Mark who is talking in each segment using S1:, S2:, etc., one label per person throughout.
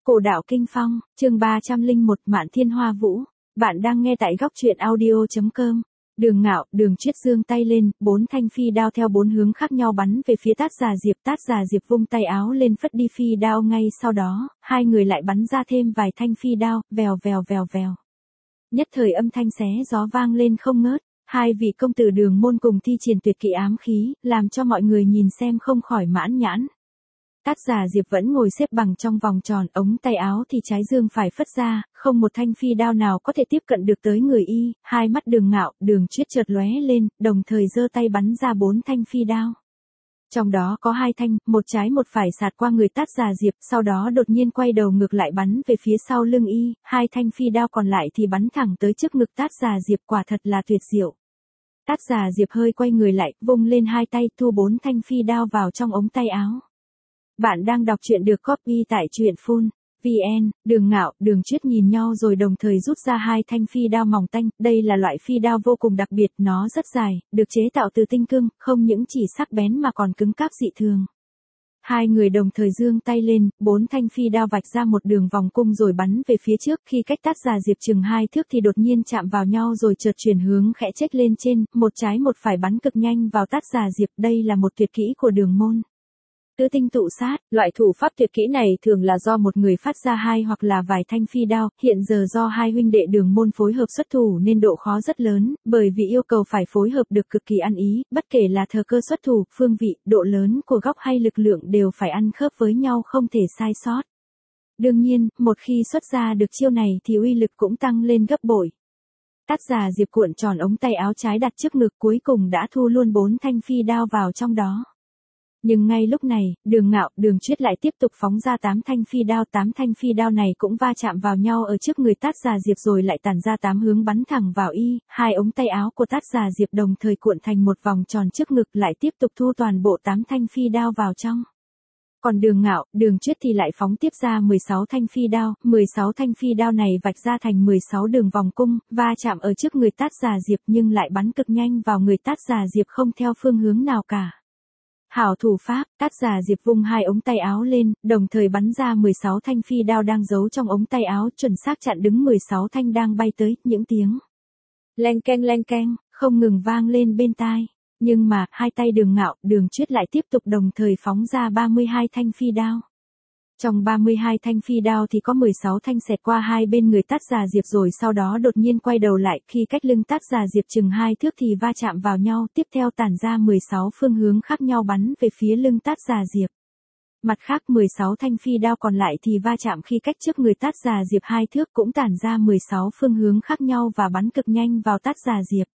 S1: Cổ đạo kinh phong, chương 301 Mạn Thiên Hoa Vũ. Bạn đang nghe tại góc truyện audio.com. Đường Ngạo, Đường Triết giương tay lên, 4 thanh phi đao theo 4 hướng khác nhau bắn về phía Tát Già Diệp. Tát Già Diệp vung tay áo lên phất đi phi đao, ngay sau đó, hai người lại bắn ra thêm vài thanh phi đao, vèo vèo vèo vèo. Nhất thời âm thanh xé gió vang lên không ngớt. Hai vị công tử Đường môn cùng thi triển tuyệt kỹ ám khí, làm cho mọi người nhìn xem không khỏi mãn nhãn. Tát Già Diệp vẫn ngồi xếp bằng trong vòng tròn, ống tay áo thì trái dương phải phất ra, không một thanh phi đao nào có thể tiếp cận được tới người y. Hai mắt Đường Ngạo, Đường Triết chợt lóe lên, đồng thời giơ tay bắn ra 4 thanh phi đao. Trong đó có 2 thanh, một trái một phải sạt qua người Tát Già Diệp, sau đó đột nhiên quay đầu ngược lại bắn về phía sau lưng y. 2 thanh phi đao còn lại thì bắn thẳng tới trước ngực Tát Già Diệp, quả thật là tuyệt diệu. Tát Già Diệp hơi quay người lại, vung lên 2 tay, thu 4 thanh phi đao vào trong ống tay áo. Bạn đang đọc truyện được copy tại truyện.vn. Đường Ngạo, Đường Triết nhìn nhau rồi đồng thời rút ra 2 thanh phi đao mỏng tanh. Đây là loại phi đao vô cùng đặc biệt, nó rất dài, được chế tạo từ tinh cương, không những chỉ sắc bén mà còn cứng cáp dị thường. Hai người đồng thời giương tay lên, 4 thanh phi đao vạch ra một đường vòng cung rồi bắn về phía trước. Khi cách Tát Già Diệp chừng 2 thước thì đột nhiên chạm vào nhau rồi chợt chuyển hướng khẽ chếch lên trên, một trái một phải bắn cực nhanh vào Tát Già Diệp. Đây là một tuyệt kỹ của Đường môn. Tứ tinh tụ sát, loại thủ pháp tuyệt kỹ này thường là do một người phát ra 2 hoặc là vài thanh phi đao, hiện giờ do hai huynh đệ Đường môn phối hợp xuất thủ nên độ khó rất lớn, bởi vì yêu cầu phải phối hợp được cực kỳ ăn ý, bất kể là thời cơ xuất thủ, phương vị, độ lớn của góc hay lực lượng đều phải ăn khớp với nhau, không thể sai sót. Đương nhiên, một khi xuất ra được chiêu này thì uy lực cũng tăng lên gấp bội. Tát Già Diệp cuộn tròn ống tay áo trái đặt trước ngực, cuối cùng đã thu luôn 4 thanh phi đao vào trong đó. Nhưng ngay lúc này, Đường Ngạo, Đường Triết lại tiếp tục phóng ra 8 thanh phi đao. 8 thanh phi đao này cũng va chạm vào nhau ở trước người Tát Già Diệp rồi lại tản ra 8 hướng bắn thẳng vào y. Hai ống tay áo của Tát Già Diệp đồng thời cuộn thành một vòng tròn trước ngực, lại tiếp tục thu toàn bộ 8 thanh phi đao vào trong. Còn Đường Ngạo, Đường Triết thì lại phóng tiếp ra 16 thanh phi đao. 16 thanh phi đao này vạch ra thành 16 đường vòng cung, va chạm ở trước người Tát Già Diệp nhưng lại bắn cực nhanh vào người Tát Già Diệp, không theo phương hướng nào cả. Hảo thủ pháp, Tát Già Diệp vung 2 ống tay áo lên, đồng thời bắn ra 16 thanh phi đao đang giấu trong ống tay áo, chuẩn xác chặn đứng 16 thanh đang bay tới. Những tiếng leng keng không ngừng vang lên bên tai. Nhưng mà, hai tay Đường Ngạo, Đường Triết lại tiếp tục đồng thời phóng ra 32 thanh phi đao. Trong 32 thanh phi đao thì có 16 thanh xẹt qua hai bên người Tát Già Diệp rồi sau đó đột nhiên quay đầu lại, khi cách lưng Tát Già Diệp chừng 2 thước thì va chạm vào nhau, tiếp theo tản ra 16 phương hướng khác nhau bắn về phía lưng Tát Già Diệp. Mặt khác 16 thanh phi đao còn lại thì va chạm khi cách trước người Tát Già Diệp 2 thước, cũng tản ra 16 phương hướng khác nhau và bắn cực nhanh vào Tát Già Diệp.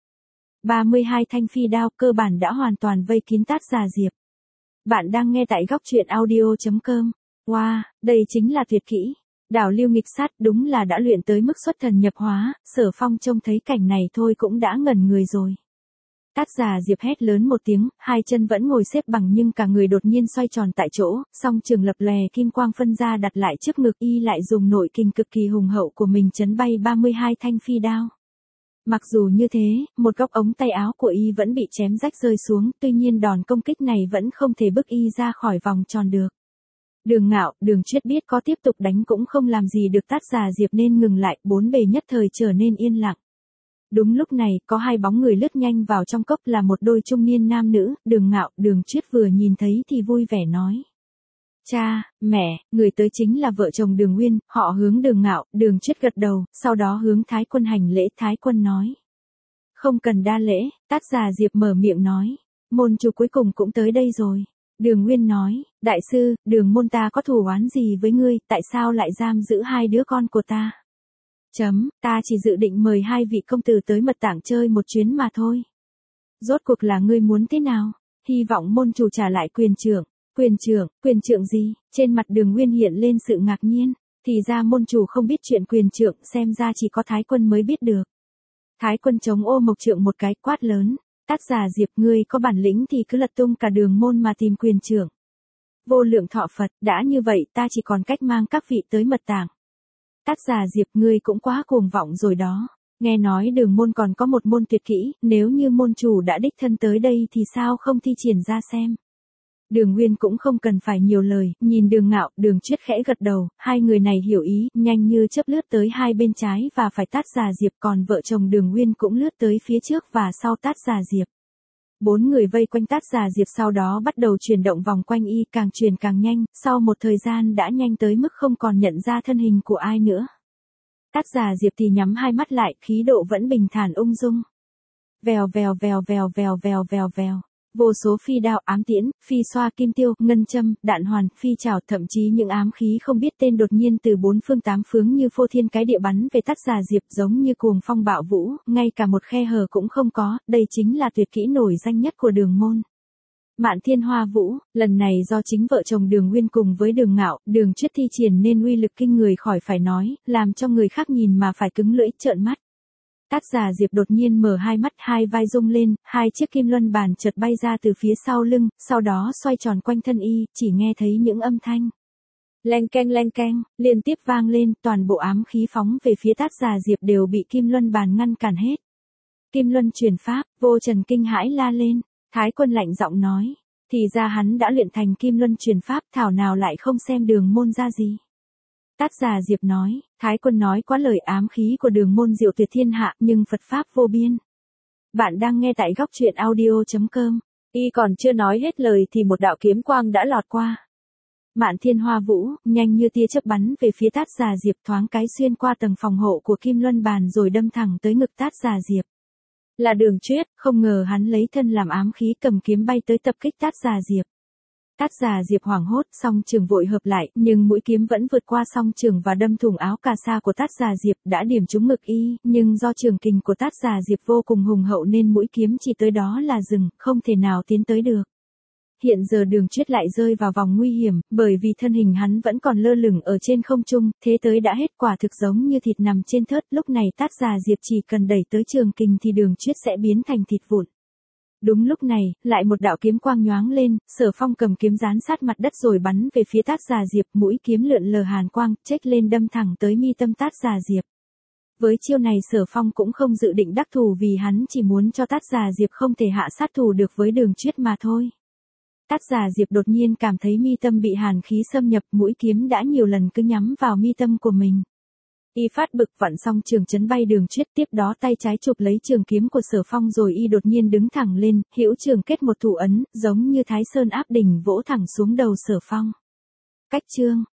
S1: 32 thanh phi đao cơ bản đã hoàn toàn vây kín Tát Già Diệp. Bạn đang nghe tại góc truyện audio.com. Wow, đây chính là tuyệt kỹ. Đảo lưu nghịch sát, đúng là đã luyện tới mức xuất thần nhập hóa. Sở Phong trông thấy cảnh này thôi cũng đã ngẩn người rồi. Tát Già Diệp hét lớn một tiếng, hai chân vẫn ngồi xếp bằng nhưng cả người đột nhiên xoay tròn tại chỗ, song trường lập lòe kim quang phân ra đặt lại trước ngực y, lại dùng nội kình cực kỳ hùng hậu của mình chấn bay 32 thanh phi đao. Mặc dù như thế, một góc ống tay áo của y vẫn bị chém rách rơi xuống, tuy nhiên đòn công kích này vẫn không thể bức y ra khỏi vòng tròn được. Đường Ngạo, Đường Triết biết có tiếp tục đánh cũng không làm gì được Tát Già Diệp nên ngừng lại, bốn bề nhất thời trở nên yên lặng. Đúng lúc này, có 2 bóng người lướt nhanh vào trong cốc, là một đôi trung niên nam nữ. Đường Ngạo, Đường Triết vừa nhìn thấy thì vui vẻ nói: Cha, mẹ, người tới chính là vợ chồng Đường Nguyên. Họ hướng Đường Ngạo, Đường Triết gật đầu, sau đó hướng Thái Quân hành lễ. Thái Quân nói: Không cần đa lễ. Tát Già Diệp mở miệng nói: Môn chủ cuối cùng cũng tới đây rồi. Đường Nguyên nói: Đại sư, Đường môn ta có thù oán gì với ngươi, tại sao lại giam giữ 2 đứa con của ta? Ta chỉ dự định mời 2 vị công tử tới Mật Tảng chơi một chuyến mà thôi. Rốt cuộc là ngươi muốn thế nào? Hy vọng môn chủ trả lại quyền trưởng. Quyền trưởng gì? Trên mặt Đường Nguyên hiện lên sự ngạc nhiên. Thì ra môn chủ không biết chuyện quyền trưởng, xem ra chỉ có Thái Quân mới biết được. Thái Quân chống ô mộc trượng một cái, quát lớn: Tát Già Diệp, ngươi có bản lĩnh thì cứ lật tung cả Đường môn mà tìm quyền trưởng. Vô lượng thọ Phật, đã như vậy ta chỉ còn cách mang các vị tới Mật Tảng. Tát Già Diệp, ngươi cũng quá cuồng vọng rồi đó. Nghe nói Đường môn còn có một môn tuyệt kỹ, nếu như môn chủ đã đích thân tới đây thì sao không thi triển ra xem. Đường Nguyên cũng không cần phải nhiều lời, nhìn Đường Ngạo, Đường Chuyết khẽ gật đầu, hai người này hiểu ý, nhanh như chớp lướt tới hai bên trái và phải Tát Già Diệp, còn vợ chồng Đường Nguyên cũng lướt tới phía trước và sau Tát Già Diệp. Bốn người vây quanh Tát Già Diệp sau đó bắt đầu chuyển động vòng quanh y, càng chuyển càng nhanh, sau một thời gian đã nhanh tới mức không còn nhận ra thân hình của ai nữa. Tát Già Diệp thì nhắm hai mắt lại, khí độ vẫn bình thản ung dung. Vèo vèo vèo vèo vèo vèo vèo vèo. Vô số phi đao, ám tiễn, phi xoa kim tiêu, ngân châm, đạn hoàn, phi chảo, thậm chí những ám khí không biết tên đột nhiên từ bốn phương tám hướng như phô thiên cái địa bắn về Tát Già Diệp giống như cuồng phong bạo vũ, ngay cả một khe hở cũng không có, đây chính là tuyệt kỹ nổi danh nhất của Đường môn. Mạn Thiên Hoa Vũ, lần này do chính vợ chồng Đường Nguyên cùng với Đường Ngạo, Đường Chuyết thi triển nên uy lực kinh người khỏi phải nói, làm cho người khác nhìn mà phải cứng lưỡi trợn mắt. Tát Già Diệp đột nhiên mở hai mắt, hai vai rung lên, hai chiếc kim luân bàn chợt bay ra từ phía sau lưng, sau đó xoay tròn quanh thân y, chỉ nghe thấy những âm thanh leng keng, liên tiếp vang lên, toàn bộ ám khí phóng về phía Tát Già Diệp đều bị kim luân bàn ngăn cản hết. Kim luân truyền pháp, Vô Trần kinh hãi la lên, Thái Quân lạnh giọng nói, thì ra hắn đã luyện thành kim luân truyền pháp, thảo nào lại không xem Đường môn ra gì. Tát Già Diệp nói, Thái Quân nói quá lời, ám khí của Đường môn diệu tuyệt thiên hạ, nhưng Phật pháp vô biên. Bạn đang nghe tại góc truyện audio.com. Y còn chưa nói hết lời thì một đạo kiếm quang đã lọt qua. Mạn Thiên Hoa Vũ, nhanh như tia chớp bắn về phía Tát Già Diệp, thoáng cái xuyên qua tầng phòng hộ của kim luân bàn rồi đâm thẳng tới ngực Tát Già Diệp. Là Đường Chuyết, không ngờ hắn lấy thân làm ám khí cầm kiếm bay tới tập kích Tát Già Diệp. Tát Già Diệp hoảng hốt, song trường vội hợp lại, nhưng mũi kiếm vẫn vượt qua song trường và đâm thủng áo cà sa của Tát Già Diệp, đã điểm trúng ngực y, nhưng do trường kình của Tát Già Diệp vô cùng hùng hậu nên mũi kiếm chỉ tới đó là dừng, không thể nào tiến tới được. Hiện giờ Đường Chuyết lại rơi vào vòng nguy hiểm, bởi vì thân hình hắn vẫn còn lơ lửng ở trên không trung, thế tới đã hết, quả thực giống như thịt nằm trên thớt, lúc này Tát Già Diệp chỉ cần đẩy tới trường kình thì Đường Chuyết sẽ biến thành thịt vụn. Đúng lúc này, lại một đạo kiếm quang nhoáng lên, Sở Phong cầm kiếm dán sát mặt đất rồi bắn về phía Tát Già Diệp, mũi kiếm lượn lờ hàn quang, chếch lên đâm thẳng tới mi tâm Tát Già Diệp. Với chiêu này Sở Phong cũng không dự định đắc thủ vì hắn chỉ muốn cho Tát Già Diệp không thể hạ sát thủ được với Đường Chuyết mà thôi. Tát Già Diệp đột nhiên cảm thấy mi tâm bị hàn khí xâm nhập, mũi kiếm đã nhiều lần cứ nhắm vào mi tâm của mình. Y phát bực vặn xong trường chấn bay Đường Chuyết, tiếp đó tay trái chụp lấy trường kiếm của Sở Phong rồi y đột nhiên đứng thẳng lên, hữu trường kết một thủ ấn, giống như Thái Sơn áp đỉnh vỗ thẳng xuống đầu Sở Phong. Cách chương